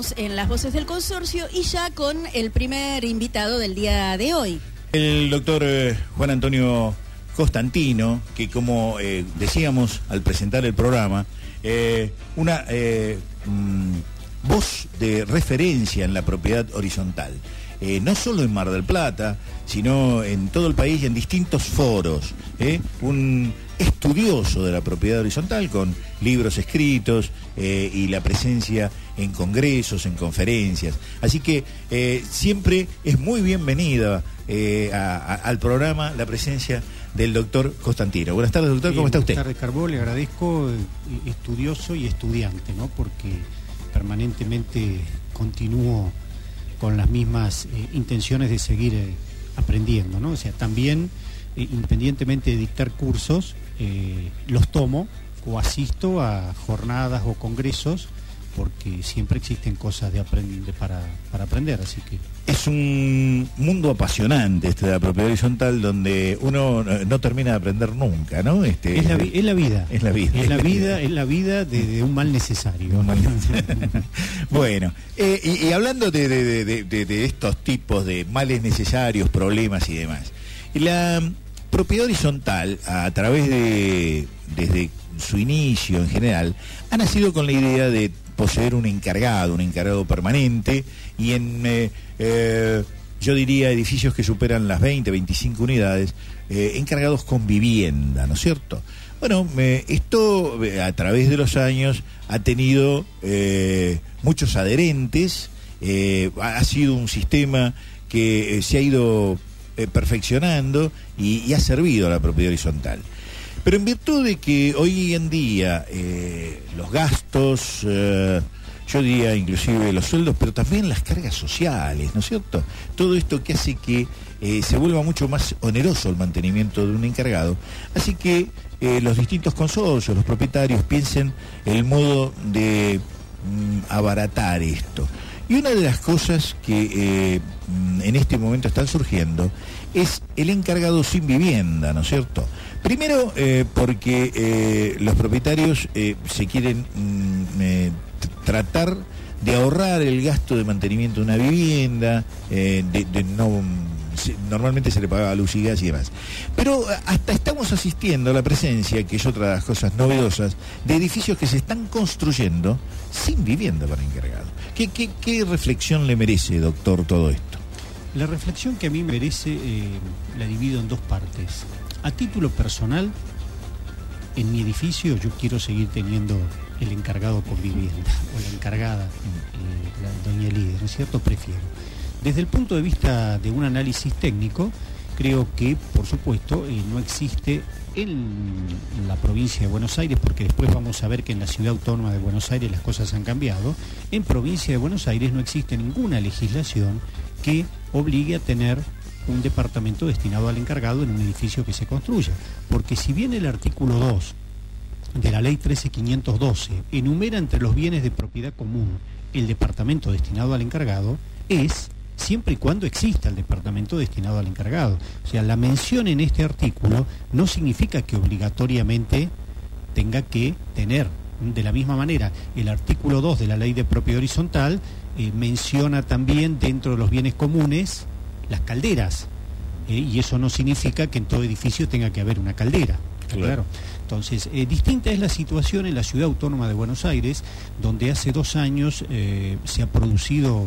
Seguimos en Las Voces del Consorcio y ya con el primer invitado del día de hoy. El doctor Juan Antonio Costantino, que como decíamos al presentar el programa, una voz de referencia en la propiedad horizontal, no solo en Mar del Plata, sino en todo el país y en distintos foros, un estudioso de la propiedad horizontal con libros escritos y la presencia en congresos, en conferencias. Así que siempre es muy bienvenida al programa la presencia del doctor Costantino. Buenas tardes, doctor, ¿cómo está usted? Buenas tardes, Carbó, le agradezco, estudioso y estudiante, ¿no? Porque permanentemente continúo con las mismas intenciones de seguir aprendiendo, ¿no? O sea, también, independientemente de dictar cursos, los tomo o asisto a jornadas o congresos, porque siempre existen cosas para aprender, así que... Es un mundo apasionante este de la propiedad horizontal, donde uno no termina de aprender nunca, ¿no? Es la vida. Es la vida. Es la vida de un mal necesario. Bueno, y hablando de estos tipos de males necesarios, problemas y demás, la propiedad horizontal, a través desde su inicio en general, ha nacido con la idea de poseer un encargado permanente, y en, yo diría, edificios que superan las 20, 25 unidades, encargados con vivienda, ¿no es cierto? Bueno, esto a través de los años ha tenido muchos adherentes, ha sido un sistema que se ha ido perfeccionando y ha servido a la propiedad horizontal. Pero en virtud de que hoy en día los gastos, yo diría inclusive los sueldos, pero también las cargas sociales, ¿no es cierto? Todo esto que hace que se vuelva mucho más oneroso el mantenimiento de un encargado, así que los distintos consorcios, los propietarios, piensen el modo de abaratar esto. Y una de las cosas que en este momento están surgiendo es el encargado sin vivienda, ¿no es cierto? Primero porque los propietarios se quieren tratar de ahorrar el gasto de mantenimiento de una vivienda, normalmente se le pagaba luz y gas y demás. Pero hasta estamos asistiendo a la presencia, que es otra de las cosas novedosas, de edificios que se están construyendo sin vivienda para encargado. ¿Qué reflexión le merece, doctor, todo esto? La reflexión que a mí me merece la divido en dos partes. A título personal, en mi edificio yo quiero seguir teniendo el encargado por vivienda, o la encargada, la doña Elide, ¿no es cierto? Prefiero. Desde el punto de vista de un análisis técnico, creo que, por supuesto, no existe en la provincia de Buenos Aires, porque después vamos a ver que en la ciudad autónoma de Buenos Aires las cosas han cambiado. En provincia de Buenos Aires no existe ninguna legislación que obligue a tener un departamento destinado al encargado en un edificio que se construya, porque si bien el artículo 2 de la ley 13.512 enumera entre los bienes de propiedad común el departamento destinado al encargado, es siempre y cuando exista el departamento destinado al encargado. O sea, la mención en este artículo no significa que obligatoriamente tenga que tener. De la misma manera, el artículo 2 de la ley de propiedad horizontal menciona también dentro de los bienes comunes las calderas, y eso no significa que en todo edificio tenga que haber una caldera. Claro. Entonces, distinta es la situación en la ciudad autónoma de Buenos Aires, donde hace 2 años se ha producido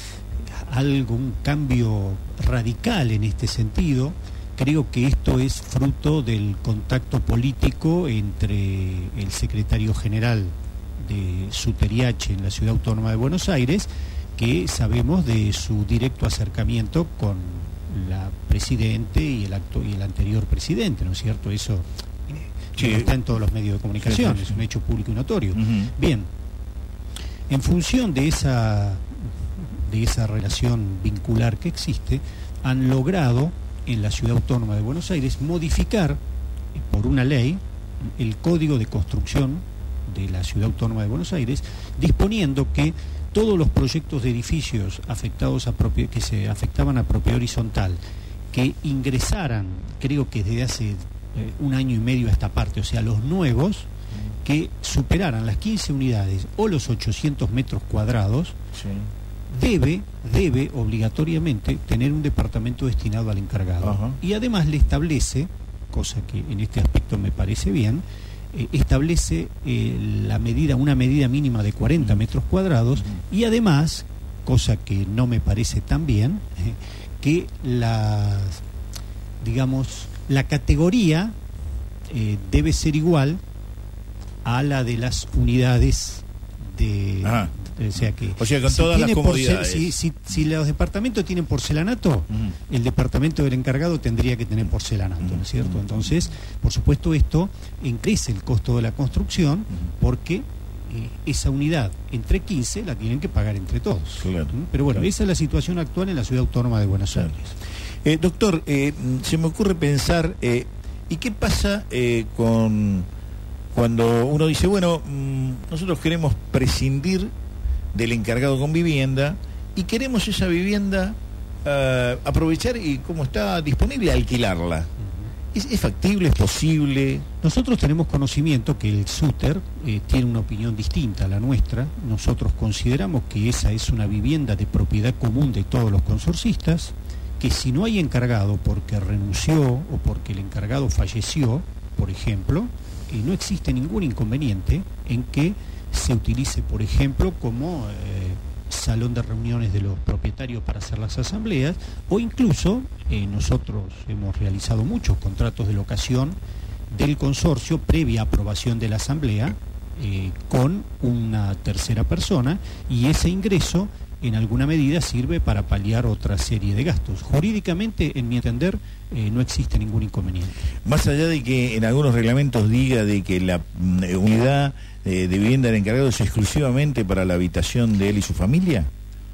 un cambio radical en este sentido. Creo que esto es fruto del contacto político entre el secretario general de SUTERIH en la ciudad autónoma de Buenos Aires, que sabemos de su directo acercamiento con la presidente y el anterior presidente, ¿no es cierto? Eso sí, está en todos los medios de comunicación, sí. Es un hecho público y notorio. Bien, en función de esa relación vincular que existe, han logrado en la ciudad autónoma de Buenos Aires modificar por una ley el código de construcción de la ciudad autónoma de Buenos Aires, disponiendo que todos los proyectos de edificios que se afectaban a propiedad horizontal, que ingresaran, creo que desde hace 1 año y medio a esta parte, o sea, los nuevos, que superaran las 15 unidades o los 800 metros cuadrados, debe obligatoriamente tener un departamento destinado al encargado. Ajá. Y además le establece, cosa que en este aspecto me parece bien, establece una medida mínima de 40 metros cuadrados y además, cosa que no me parece tan bien, que la categoría debe ser igual a la de las unidades de... O sea, con si todas las comodidades. Si los departamentos tienen porcelanato, el departamento del encargado tendría que tener porcelanato, ¿no es cierto? Entonces, por supuesto, esto crece el costo de la construcción porque esa unidad entre 15 la tienen que pagar entre todos. Claro. Pero bueno, esa es la situación actual en la Ciudad Autónoma de Buenos Aires. Doctor, se me ocurre pensar, ¿y qué pasa cuando uno dice, bueno, nosotros queremos prescindir del encargado con vivienda y queremos esa vivienda aprovechar y como está disponible alquilarla? ¿Es factible? ¿Es posible? Nosotros tenemos conocimiento que el SUTER tiene una opinión distinta a la nuestra. Nosotros consideramos que esa es una vivienda de propiedad común de todos los consorcistas, que si no hay encargado porque renunció o porque el encargado falleció, por ejemplo, no existe ningún inconveniente en que se utilice, por ejemplo, como salón de reuniones de los propietarios para hacer las asambleas, o incluso nosotros hemos realizado muchos contratos de locación del consorcio previa aprobación de la asamblea con una tercera persona, y ese ingreso en alguna medida sirve para paliar otra serie de gastos. Jurídicamente, en mi entender, no existe ningún inconveniente. Más allá de que en algunos reglamentos diga de que la unidad de vivienda del encargado es exclusivamente para la habitación de él y su familia.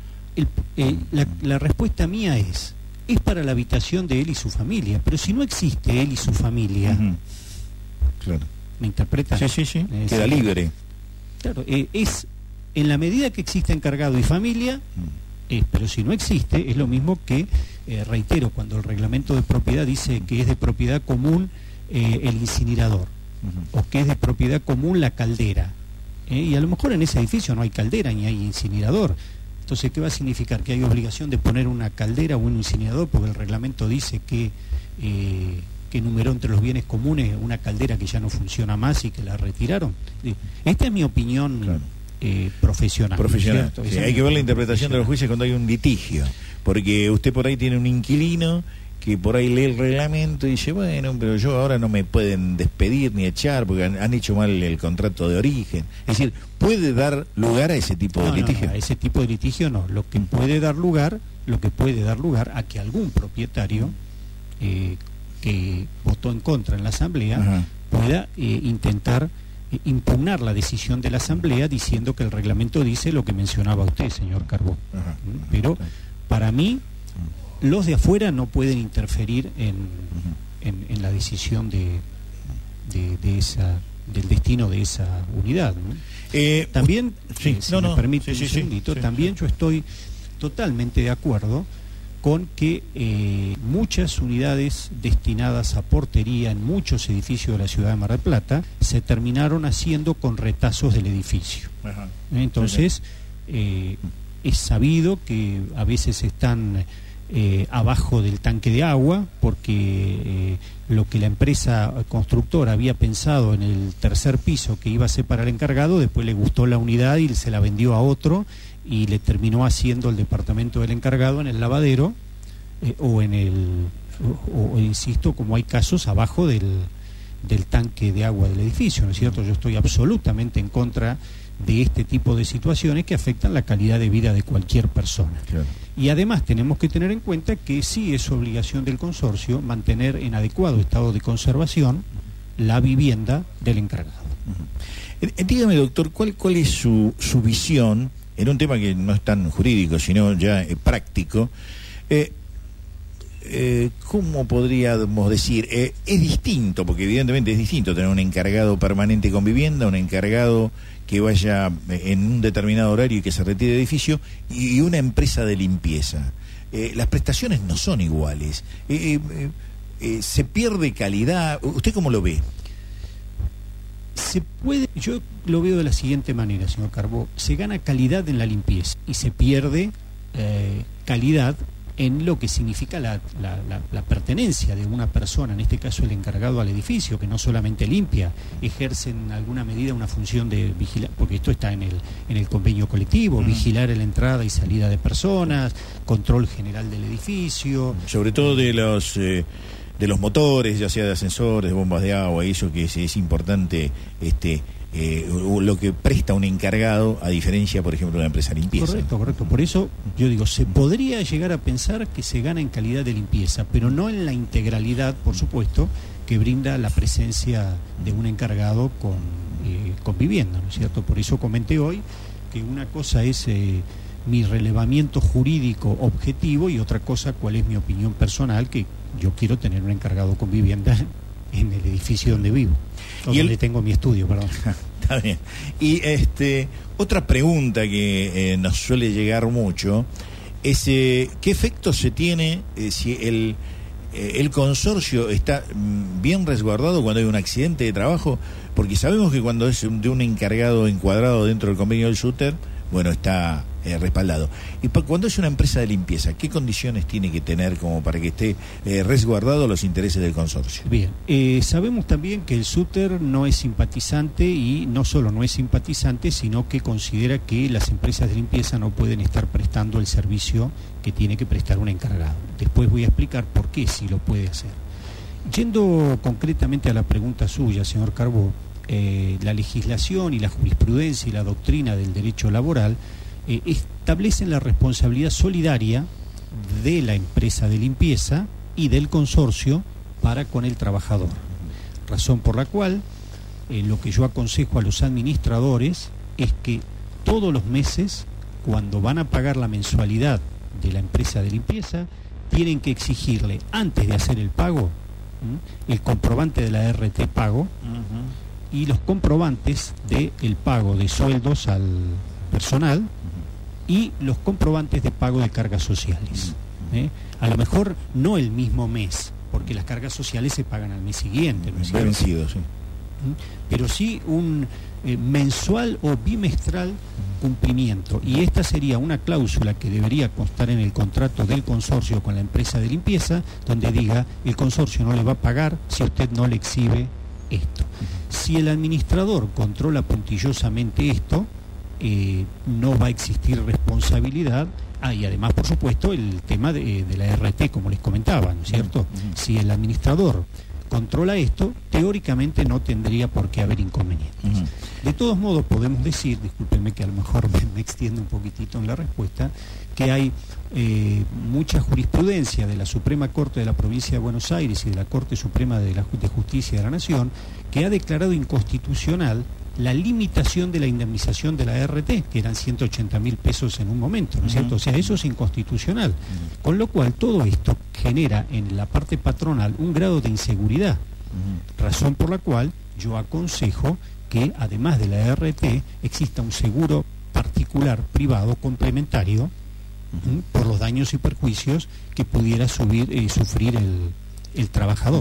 La respuesta mía es para la habitación de él y su familia, pero si no existe él y su familia, claro. ¿Me interpreta? Sí. Queda libre. Claro, es en la medida que existe encargado y familia, pero si no existe, es lo mismo que, reitero, cuando el reglamento de propiedad dice que es de propiedad común el incinerador, o que es de propiedad común la caldera, y a lo mejor en ese edificio no hay caldera ni hay incinerador. Entonces, ¿qué va a significar? ¿Que hay obligación de poner una caldera o un incinerador porque el reglamento dice que enumeró entre los bienes comunes una caldera que ya no funciona más y que la retiraron? Esta es mi opinión. Claro. Profesional. Sí, hay que ver la interpretación de los jueces cuando hay un litigio, porque usted por ahí tiene un inquilino que por ahí lee el reglamento y dice, bueno, pero yo ahora no me pueden despedir ni echar porque han hecho mal el contrato de origen. Es decir, ¿puede dar lugar a ese tipo de litigio? No, a ese tipo de litigio no. Lo que puede dar lugar a que algún propietario que votó en contra en la asamblea pueda intentar impugnar la decisión de la asamblea diciendo que el reglamento dice lo que mencionaba usted, señor Carbó. Pero para mí los de afuera no pueden interferir en la decisión del destino de esa unidad, ¿no? También, me permite un segundito, también yo estoy totalmente de acuerdo con que muchas unidades destinadas a portería en muchos edificios de la ciudad de Mar del Plata se terminaron haciendo con retazos del edificio. Entonces, es sabido que a veces están abajo del tanque de agua porque lo que la empresa constructora había pensado en el tercer piso que iba a ser para el encargado, después le gustó la unidad y se la vendió a otro y le terminó haciendo el departamento del encargado en el lavadero o insisto, como hay casos abajo del tanque de agua del edificio, ¿no es cierto? Yo estoy absolutamente en contra de este tipo de situaciones que afectan la calidad de vida de cualquier persona. Claro. Y además tenemos que tener en cuenta que sí es obligación del consorcio mantener en adecuado estado de conservación la vivienda del encargado. Dígame, doctor, ¿cuál es su visión en un tema que no es tan jurídico, sino ya práctico? ¿Cómo podríamos decir? Es distinto, porque evidentemente es distinto tener un encargado permanente con vivienda, un encargado que vaya en un determinado horario y que se retire del edificio, y una empresa de limpieza. Las prestaciones no son iguales. Se pierde calidad. ¿Usted cómo lo ve? Se puede, yo lo veo de la siguiente manera, señor Carbó: se gana calidad en la limpieza y se pierde calidad en lo que significa la pertenencia de una persona, en este caso el encargado al edificio, que no solamente limpia, ejerce en alguna medida una función de vigilar, porque esto está en el convenio colectivo, vigilar la entrada y salida de personas, control general del edificio. Sobre todo de los motores, ya sea de ascensores, de bombas de agua, eso que es importante, lo que presta un encargado, a diferencia, por ejemplo, de una empresa de limpieza. Correcto. Por eso yo digo, se podría llegar a pensar que se gana en calidad de limpieza, pero no en la integralidad, por supuesto, que brinda la presencia de un encargado con vivienda, ¿no es cierto? Por eso comenté hoy que una cosa es mi relevamiento jurídico objetivo y otra cosa cuál es mi opinión personal, que yo quiero tener un encargado con vivienda en el edificio donde vivo, o donde tengo mi estudio, perdón. Está bien. Y otra pregunta que nos suele llegar mucho es ¿qué efecto se tiene si el consorcio está bien resguardado cuando hay un accidente de trabajo? Porque sabemos que cuando es de un encargado encuadrado dentro del convenio del SUTER, bueno, está respaldado. Y cuando es una empresa de limpieza, ¿qué condiciones tiene que tener como para que esté resguardado los intereses del consorcio? Bien, sabemos también que el SUTER no es simpatizante, y no solo no es simpatizante, sino que considera que las empresas de limpieza no pueden estar prestando el servicio que tiene que prestar un encargado. Después voy a explicar por qué sí lo puede hacer. Yendo concretamente a la pregunta suya, señor Carbó, la legislación y la jurisprudencia y la doctrina del derecho laboral establecen la responsabilidad solidaria de la empresa de limpieza y del consorcio para con el trabajador. Razón por la cual lo que yo aconsejo a los administradores es que todos los meses, cuando van a pagar la mensualidad de la empresa de limpieza, tienen que exigirle, antes de hacer el pago, el comprobante de la RT pago y los comprobantes del pago de sueldos al personal y los comprobantes de pago de cargas sociales. A lo mejor no el mismo mes, porque las cargas sociales se pagan al mes siguiente, ¿no es cierto? Vencido, sí. Pero sí un mensual o bimestral cumplimiento, y esta sería una cláusula que debería constar en el contrato del consorcio con la empresa de limpieza, donde diga: el consorcio no le va a pagar si usted no le exhibe esto. Si el administrador controla puntillosamente esto, no va a existir responsabilidad. Y además, por supuesto, el tema de la RT, como les comentaba, ¿no es cierto? Si el administrador controla esto, teóricamente no tendría por qué haber inconvenientes. De todos modos, podemos decir, discúlpenme que a lo mejor me extiendo un poquitito en la respuesta, que hay mucha jurisprudencia de la Suprema Corte de la Provincia de Buenos Aires y de la Corte Suprema de Justicia de la Nación, que ha declarado inconstitucional la limitación de la indemnización de la RT, que eran 180.000 pesos en un momento, ¿no es cierto? O sea, eso es inconstitucional. Con lo cual, todo esto genera en la parte patronal un grado de inseguridad. Razón por la cual yo aconsejo que, además de la RT, exista un seguro particular, privado, complementario, por los daños y perjuicios que pudiera sufrir el trabajador.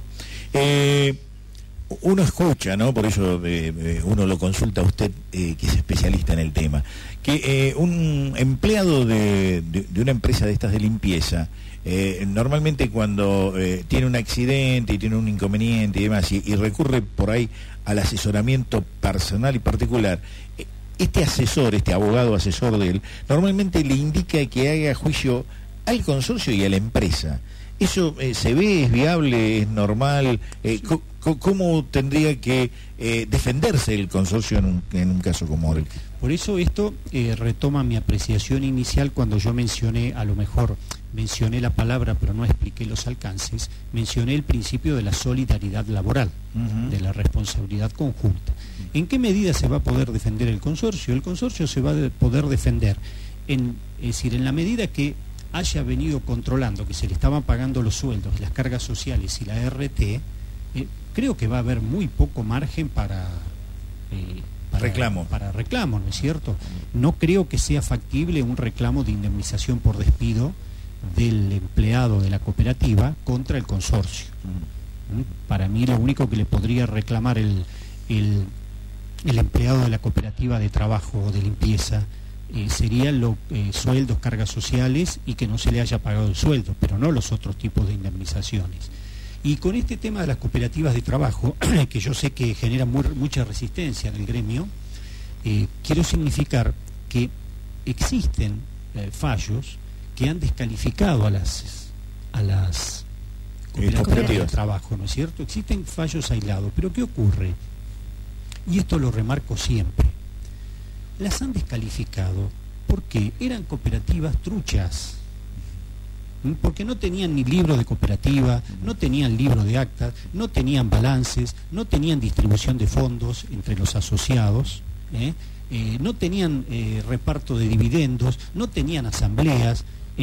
Uno escucha, ¿no? Por eso uno lo consulta a usted, que es especialista en el tema, que un empleado de una empresa de estas de limpieza, normalmente cuando tiene un accidente y tiene un inconveniente y demás, y recurre por ahí al asesoramiento personal y particular, este asesor, este abogado asesor de él, normalmente le indica que haga juicio al consorcio y a la empresa. ¿Eso se ve, es viable, es normal? ¿Cómo tendría que defenderse el consorcio en un caso como el? Por eso esto retoma mi apreciación inicial cuando yo mencioné, a lo mejor mencioné la palabra pero no expliqué los alcances, mencioné el principio de la solidaridad laboral, de la responsabilidad conjunta. ¿En qué medida se va a poder defender el consorcio? El consorcio se va a poder defender, es decir, en la medida que haya venido controlando que se le estaban pagando los sueldos, las cargas sociales y la RT, creo que va a haber muy poco margen para reclamo, ¿no es cierto? No creo que sea factible un reclamo de indemnización por despido del empleado de la cooperativa contra el consorcio. Para mí lo único que le podría reclamar el el empleado de la cooperativa de trabajo o de limpieza serían sueldos, cargas sociales y que no se le haya pagado el sueldo, pero no los otros tipos de indemnizaciones. Y con este tema de las cooperativas de trabajo, que yo sé que genera mucha resistencia en el gremio, quiero significar que existen fallos que han descalificado a las cooperativas de trabajo, ¿no es cierto? Existen fallos aislados, pero ¿qué ocurre? Y esto lo remarco siempre. Las han descalificado porque eran cooperativas truchas, porque no tenían ni libro de cooperativa, no tenían libro de actas, no tenían balances, no tenían distribución de fondos entre los asociados, no tenían reparto de dividendos, no tenían asambleas.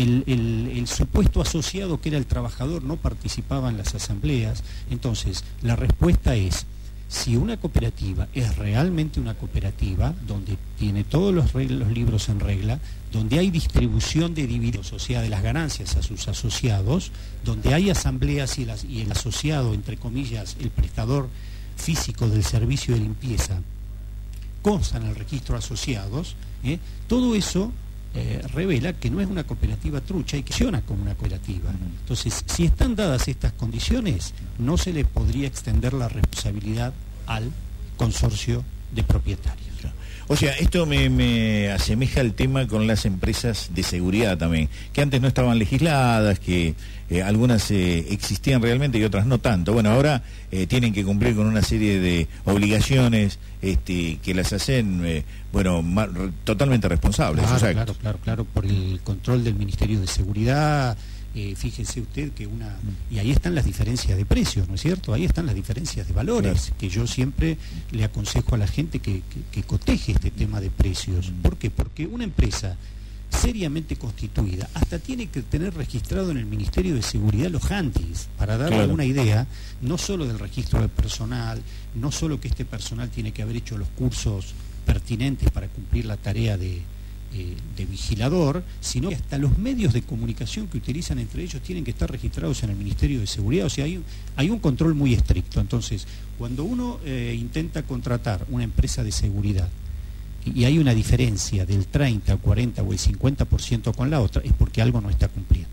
El supuesto asociado, que era el trabajador, no participaba en las asambleas. Entonces, la respuesta es: si una cooperativa es realmente una cooperativa, donde tiene todos los libros en regla, donde hay distribución de dividendos, o sea, de las ganancias a sus asociados, donde hay asambleas y el asociado, entre comillas, el prestador físico del servicio de limpieza, consta en el registro de asociados, todo eso revela que no es una cooperativa trucha y que funciona como una cooperativa. Entonces, si están dadas estas condiciones, no se le podría extender la responsabilidad al consorcio de propietarios. O sea, esto me asemeja al tema con las empresas de seguridad también, que antes no estaban legisladas, que algunas existían realmente y otras no tanto. Bueno, ahora tienen que cumplir con una serie de obligaciones que las hacen, totalmente responsables. Claro, por el control del Ministerio de Seguridad. Fíjese usted que y ahí están las diferencias de precios, ¿no es cierto? Ahí están las diferencias de valores, claro, que yo siempre le aconsejo a la gente que coteje este tema de precios. ¿Por qué? Porque una empresa seriamente constituida hasta tiene que tener registrado en el Ministerio de Seguridad los HANTIs, para darle una idea, no solo del registro de personal, no solo que este personal tiene que haber hecho los cursos pertinentes para cumplir la tarea de vigilador, sino que hasta los medios de comunicación que utilizan entre ellos tienen que estar registrados en el Ministerio de Seguridad. O sea, hay un control muy estricto. Entonces, cuando uno intenta contratar una empresa de seguridad y hay una diferencia del 30, 40 o el 50% con la otra, es porque algo no está cumpliendo.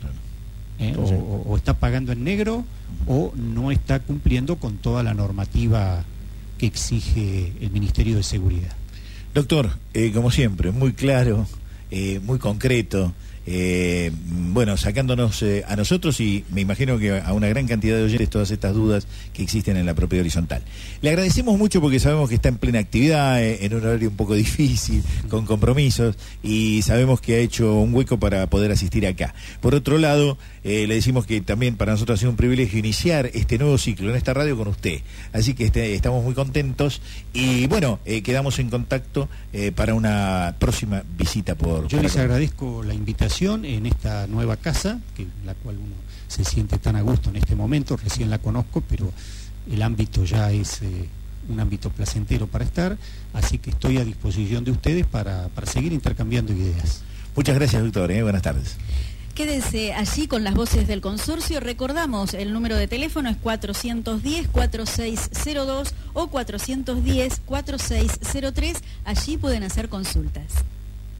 O está pagando en negro o no está cumpliendo con toda la normativa que exige el Ministerio de Seguridad. Doctor, como siempre, muy claro, muy concreto, sacándonos a nosotros y me imagino que a una gran cantidad de oyentes todas estas dudas que existen en la propiedad horizontal. Le agradecemos mucho porque sabemos que está en plena actividad, en un horario un poco difícil, con compromisos, y sabemos que ha hecho un hueco para poder asistir acá. Por otro lado, le decimos que también para nosotros ha sido un privilegio iniciar este nuevo ciclo en esta radio con usted. Así que estamos muy contentos y quedamos en contacto para una próxima visita Yo les agradezco la invitación en esta nueva casa, la cual uno se siente tan a gusto en este momento. Recién la conozco, pero el ámbito ya es un ámbito placentero para estar, así que estoy a disposición de ustedes para seguir intercambiando ideas. Muchas gracias, doctor. Buenas tardes. Quédese allí con las voces del consorcio. Recordamos, el número de teléfono es 410-4602 o 410-4603. Allí pueden hacer consultas.